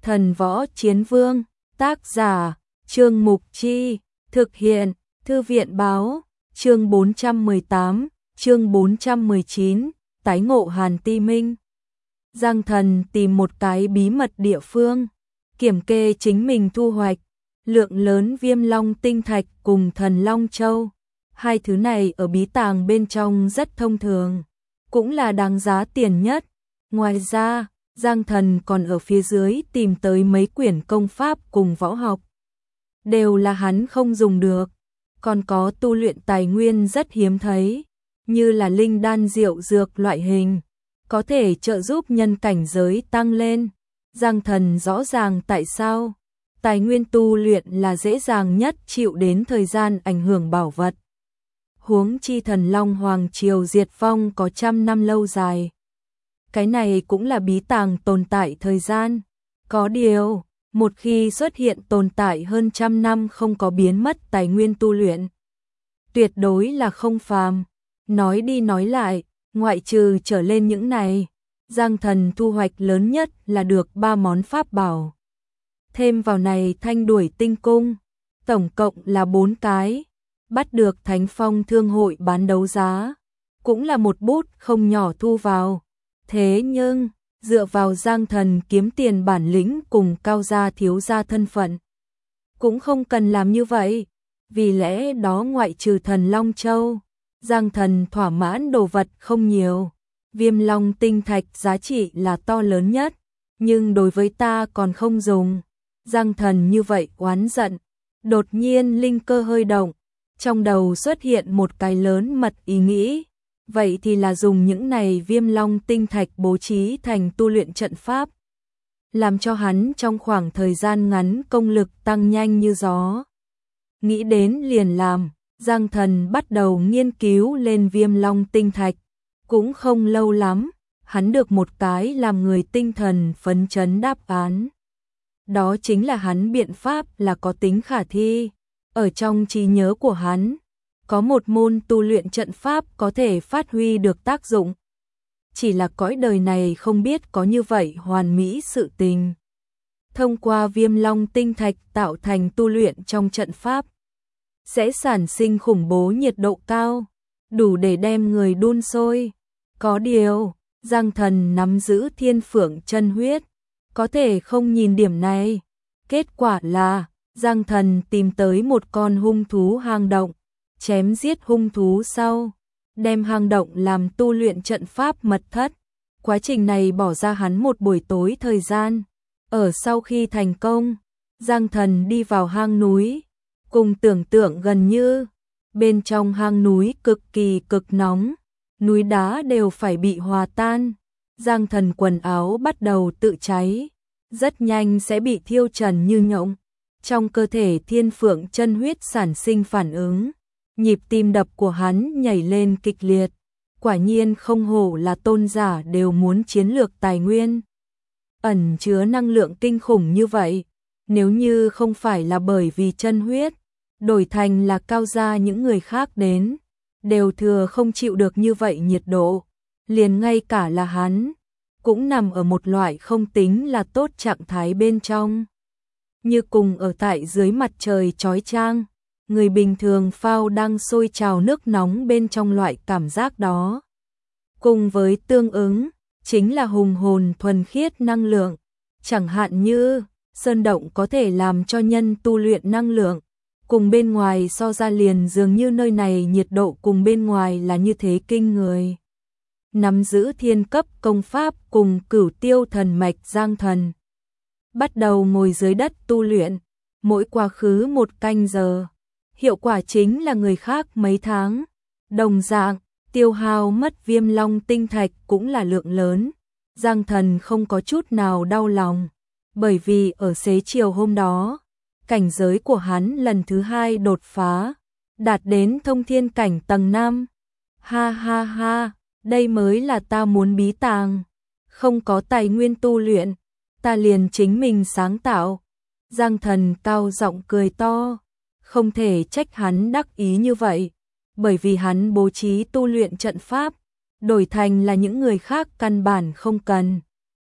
Thần Võ Chiến Vương, tác giả, Trương Mục Chi, thực hiện, Thư viện Báo, chương 418, chương 419, tái ngộ Hàn Ti Minh. Giang Thần tìm một cái bí mật địa phương, kiểm kê chính mình thu hoạch, lượng lớn Viêm Long tinh thạch cùng Thần Long Châu. Hai thứ này ở bí tàng bên trong rất thông thường, cũng là đáng giá tiền nhất. Ngoài ra, Giang Thần còn ở phía dưới tìm tới mấy quyển công pháp cùng võ học. Đều là hắn không dùng được, còn có tu luyện tài nguyên rất hiếm thấy, như là linh đan diệu dược loại hình, có thể trợ giúp nhân cảnh giới tăng lên. Giang Thần rõ ràng tại sao tài nguyên tu luyện là dễ dàng nhất chịu đến thời gian ảnh hưởng bảo vật. Huống chi Thần Long Hoàng Triều diệt vong có trăm năm lâu dài. Cái này cũng là bí tàng tồn tại thời gian. Có điều, một khi xuất hiện tồn tại hơn trăm năm không có biến mất tài nguyên tu luyện, tuyệt đối là không phàm. Nói đi nói lại, ngoại trừ trở lên những này, Giang Thần thu hoạch lớn nhất là được 3 món pháp bảo. Thêm vào này Thanh Đuổi Tinh Cung, tổng cộng là 4 cái, bắt được Thánh Phong Thương hội bán đấu giá, cũng là một bút không nhỏ thu vào. Thế nhưng, dựa vào Giang Thần kiếm tiền bản lĩnh cùng cao gia thiếu gia thân phận, cũng không cần làm như vậy. Vì lẽ đó ngoại trừ Thần Long Châu, Giang Thần thỏa mãn đồ vật không nhiều. Viêm Long tinh thạch giá trị là to lớn nhất, nhưng đối với ta còn không dùng. Giang Thần như vậy oán giận. Đột nhiên linh cơ hơi động, trong đầu xuất hiện một cái lớn mật ý nghĩ. Vậy thì là dùng những này Viêm Long tinh thạch bố trí thành tu luyện trận pháp, làm cho hắn trong khoảng thời gian ngắn công lực tăng nhanh như gió. Nghĩ đến liền làm, Giang Thần bắt đầu nghiên cứu lên Viêm Long tinh thạch. Cũng không lâu lắm, hắn được một cái làm người tinh thần phấn chấn đáp án. Đó chính là hắn biện pháp là có tính khả thi. Ở trong trí nhớ của hắn, có một môn tu luyện trận pháp có thể phát huy được tác dụng. Chỉ là cõi đời này không biết có như vậy hoàn mỹ sự tình. Thông qua Viêm Long tinh thạch tạo thành tu luyện trong trận pháp, sẽ sản sinh khủng bố nhiệt độ cao, đủ để đem người đun sôi. Có điều, Giang Thần nắm giữ Thiên Phượng chân huyết, có thể không nhìn điểm này. Kết quả là, Giang Thần tìm tới một con hung thú hang động, chém giết hung thú sau, đem hang động làm tu luyện trận pháp mật thất. Quá trình này bỏ ra hắn một buổi tối thời gian. Ở sau khi thành công, Giang Thần đi vào hang núi, cùng tưởng tượng gần như, bên trong hang núi cực nóng, núi đá đều phải bị hòa tan. Giang Thần quần áo bắt đầu tự cháy, rất nhanh sẽ bị thiêu trần như nhộng. Trong cơ thể Thiên Phượng chân huyết sản sinh phản ứng, nhịp tim đập của hắn nhảy lên kịch liệt. Quả nhiên không hổ là tôn giả đều muốn chiến lược tài nguyên, ẩn chứa năng lượng kinh khủng như vậy. Nếu như không phải là bởi vì chân huyết, đổi thành là cao gia những người khác đến, đều thừa không chịu được như vậy nhiệt độ. Liền ngay cả là hắn, cũng nằm ở một loại không tính là tốt trạng thái bên trong. Như cùng ở tại dưới mặt trời chói chang, người bình thường phao đang sôi trào nước nóng bên trong loại cảm giác đó. Cùng với tương ứng, chính là hùng hồn thuần khiết năng lượng. Chẳng hạn như, sơn động có thể làm cho nhân tu luyện năng lượng. Cùng bên ngoài so ra liền dường như nơi này nhiệt độ cùng bên ngoài là như thế kinh người. Nắm giữ thiên cấp công pháp cùng Cửu Tiêu thần mạch Giang Thần, bắt đầu ngồi dưới đất tu luyện, mỗi quá khứ 1 canh giờ, hiệu quả chính là người khác mấy tháng. Đồng dạng, tiêu hao mất Viêm Long tinh thạch cũng là lượng lớn. Giang Thần không có chút nào đau lòng, bởi vì ở xế chiều hôm đó, cảnh giới của hắn lần thứ 2 đột phá, đạt đến thông thiên cảnh tầng 5. Ha ha ha, đây mới là ta muốn bí tàng. Không có tài nguyên tu luyện, ta liền chính mình sáng tạo. Giang Thần cao giọng cười to, không thể trách hắn đắc ý như vậy, bởi vì hắn bố trí tu luyện trận pháp, đổi thành là những người khác căn bản không cần.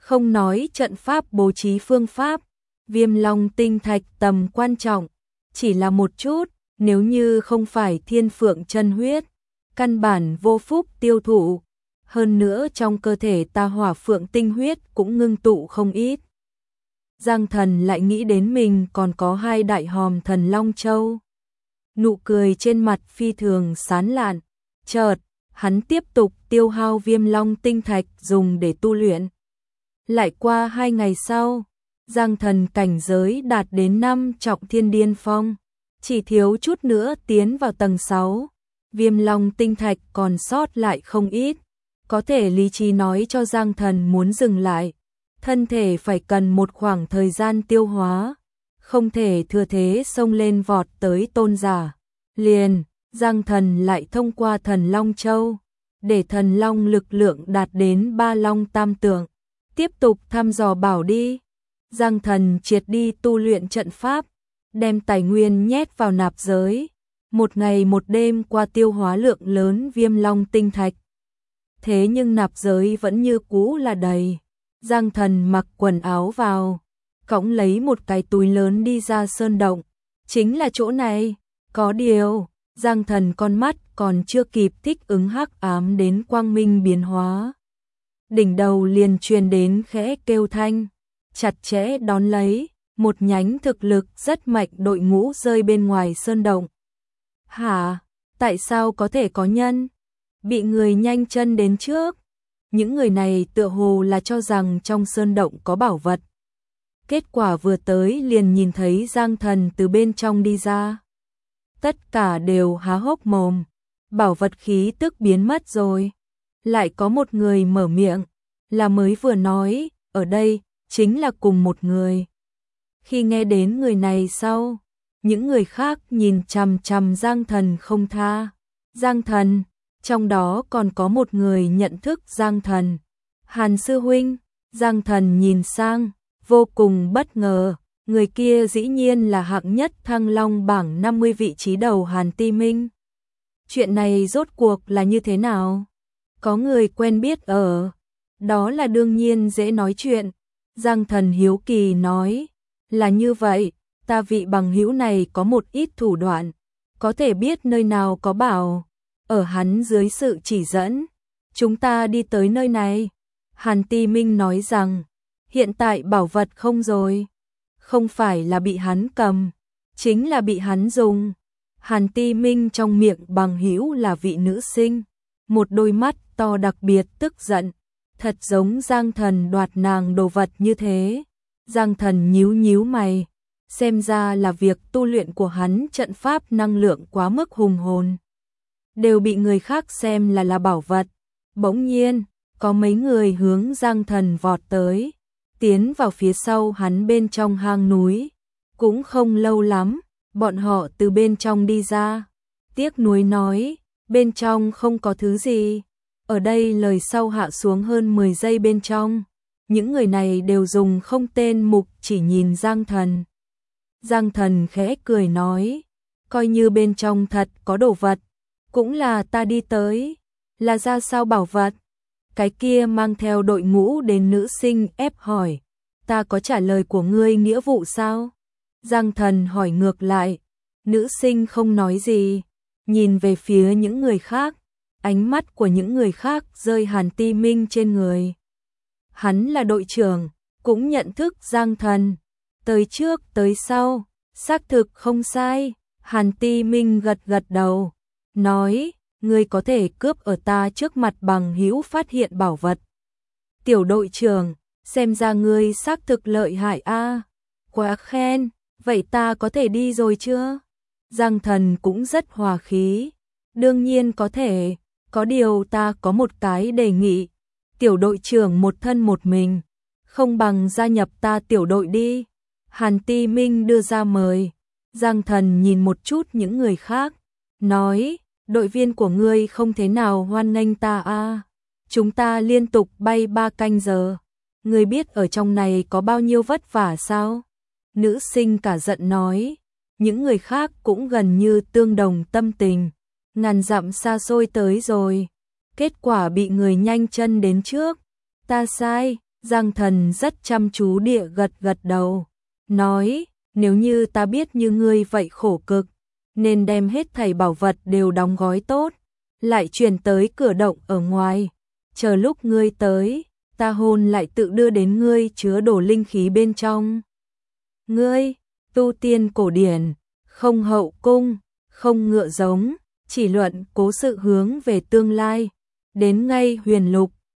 Không nói trận pháp bố trí phương pháp, Viêm Long tinh thạch tầm quan trọng, chỉ là một chút, nếu như không phải thiên phượng chân huyết, căn bản vô phúc tiêu thụ. Hơn nữa trong cơ thể ta hỏa phượng tinh huyết cũng ngưng tụ không ít. Giang Thần lại nghĩ đến mình còn có 2 đại hòm thần Long Châu. Nụ cười trên mặt phi thường sán lạn, chợt, hắn tiếp tục tiêu hao Viêm Long tinh thạch dùng để tu luyện. Lại qua 2 ngày sau, Giang Thần cảnh giới đạt đến 5 trọng thiên điên phong, chỉ thiếu chút nữa tiến vào tầng 6. Viêm Long tinh thạch còn sót lại không ít, có thể lý trí nói cho Giang Thần muốn dừng lại. Thân thể phải cần một khoảng thời gian tiêu hóa, không thể thừa thế xông lên vọt tới tôn giả. Liền, Giang Thần lại thông qua thần Long Châu, để thần Long lực lượng đạt đến 3 Long tam tượng. Tiếp tục thăm dò bảo đi. Giang Thần triệt đi tu luyện trận pháp, đem tài nguyên nhét vào nạp giới. Một ngày một đêm qua tiêu hóa lượng lớn Viêm Long tinh thạch. Thế nhưng nạp giới vẫn như cũ là đầy. Giang Thần mặc quần áo vào, cõng lấy một cái túi lớn đi ra sơn động. Chính là chỗ này, có điều, Giang Thần con mắt còn chưa kịp thích ứng hắc ám đến quang minh biến hóa. Đỉnh đầu liền truyền đến khẽ kêu thanh, chặt chẽ đón lấy, một nhánh thực lực rất mạnh đội ngũ rơi bên ngoài sơn động. Hả? Tại sao có thể có nhân? Bị người nhanh chân đến trước. Những người này tựa hồ là cho rằng trong sơn động có bảo vật. Kết quả vừa tới liền nhìn thấy Giang Thần từ bên trong đi ra. Tất cả đều há hốc mồm, bảo vật khí tức biến mất rồi. Lại có một người mở miệng, là mới vừa nói, ở đây, chính là cùng một người. Khi nghe đến người này sau, những người khác nhìn chằm chằm Giang Thần không tha. Giang Thần, trong đó còn có một người nhận thức Giang Thần. Hàn sư huynh, Giang Thần nhìn sang, vô cùng bất ngờ, người kia dĩ nhiên là hạng nhất Thăng Long bảng 50 vị trí đầu Hàn Ti Minh. Chuyện này rốt cuộc là như thế nào? Có người quen biết ở, đó là đương nhiên dễ nói chuyện. Giang Thần hiếu kỳ nói, là như vậy, ta vị bằng hữu này có một ít thủ đoạn, có thể biết nơi nào có bảo. Ở hắn dưới sự chỉ dẫn, chúng ta đi tới nơi này. Hàn Ti Minh nói rằng, hiện tại bảo vật không rồi, không phải là bị hắn cầm, chính là bị hắn dùng. Hàn Ti Minh trong miệng bằng hữu là vị nữ sinh, một đôi mắt to đặc biệt tức giận, thật giống Giang Thần đoạt nàng đồ vật như thế. Giang Thần nhíu nhíu mày, xem ra là việc tu luyện của hắn trận pháp năng lượng quá mức hùng hồn, đều bị người khác xem là bảo vật. Bỗng nhiên, có mấy người hướng Giang Thần vọt tới, tiến vào phía sau hắn bên trong hang núi. Cũng không lâu lắm, bọn họ từ bên trong đi ra. Tiếc nuối nói, bên trong không có thứ gì. Ở đây lời sau hạ xuống hơn 10 giây bên trong. Những người này đều dùng không tên mục chỉ nhìn Giang Thần. Giang Thần khẽ cười nói, coi như bên trong thật có đồ vật, cũng là ta đi tới, là ra sao bảo vật? Cái kia mang theo đội ngũ đến nữ sinh ép hỏi, ta có trả lời của ngươi nghĩa vụ sao? Giang Thần hỏi ngược lại, nữ sinh không nói gì, nhìn về phía những người khác, ánh mắt của những người khác rơi Hàn Ti Minh trên người. Hắn là đội trưởng, cũng nhận thức Giang Thần, tới trước tới sau, xác thực không sai. Hàn Ti Minh gật gật đầu, nói, ngươi có thể cướp ở ta trước mặt bằng hữu phát hiện bảo vật. Tiểu đội trưởng, xem ra ngươi xác thực lợi hại a, quá khen, vậy ta có thể đi rồi chưa? Giang Thần cũng rất hòa khí, đương nhiên có thể, có điều ta có một cái đề nghị, tiểu đội trưởng một thân một mình, không bằng gia nhập ta tiểu đội đi. Hàn Ti Minh đưa ra mời. Giang Thần nhìn một chút những người khác, nói, đội viên của ngươi không thế nào hoan nghênh ta a. Chúng ta liên tục bay 3 canh giờ, ngươi biết ở trong này có bao nhiêu vất vả sao? Nữ sinh cả giận nói, những người khác cũng gần như tương đồng tâm tình, ngàn dặm xa xôi tới rồi, kết quả bị người nhanh chân đến trước. Ta sai. Giang Thần rất chăm chú địa gật gật đầu, nói, nếu như ta biết như ngươi vậy khổ cực, nên đem hết thảy bảo vật đều đóng gói tốt, lại chuyển tới cửa động ở ngoài, chờ lúc ngươi tới, ta hôn lại tự đưa đến ngươi chứa đổ linh khí bên trong. Ngươi, tu tiên cổ điển, không hậu cung, không ngựa giống, chỉ luận cố sự hướng về tương lai, đến ngay huyền lục,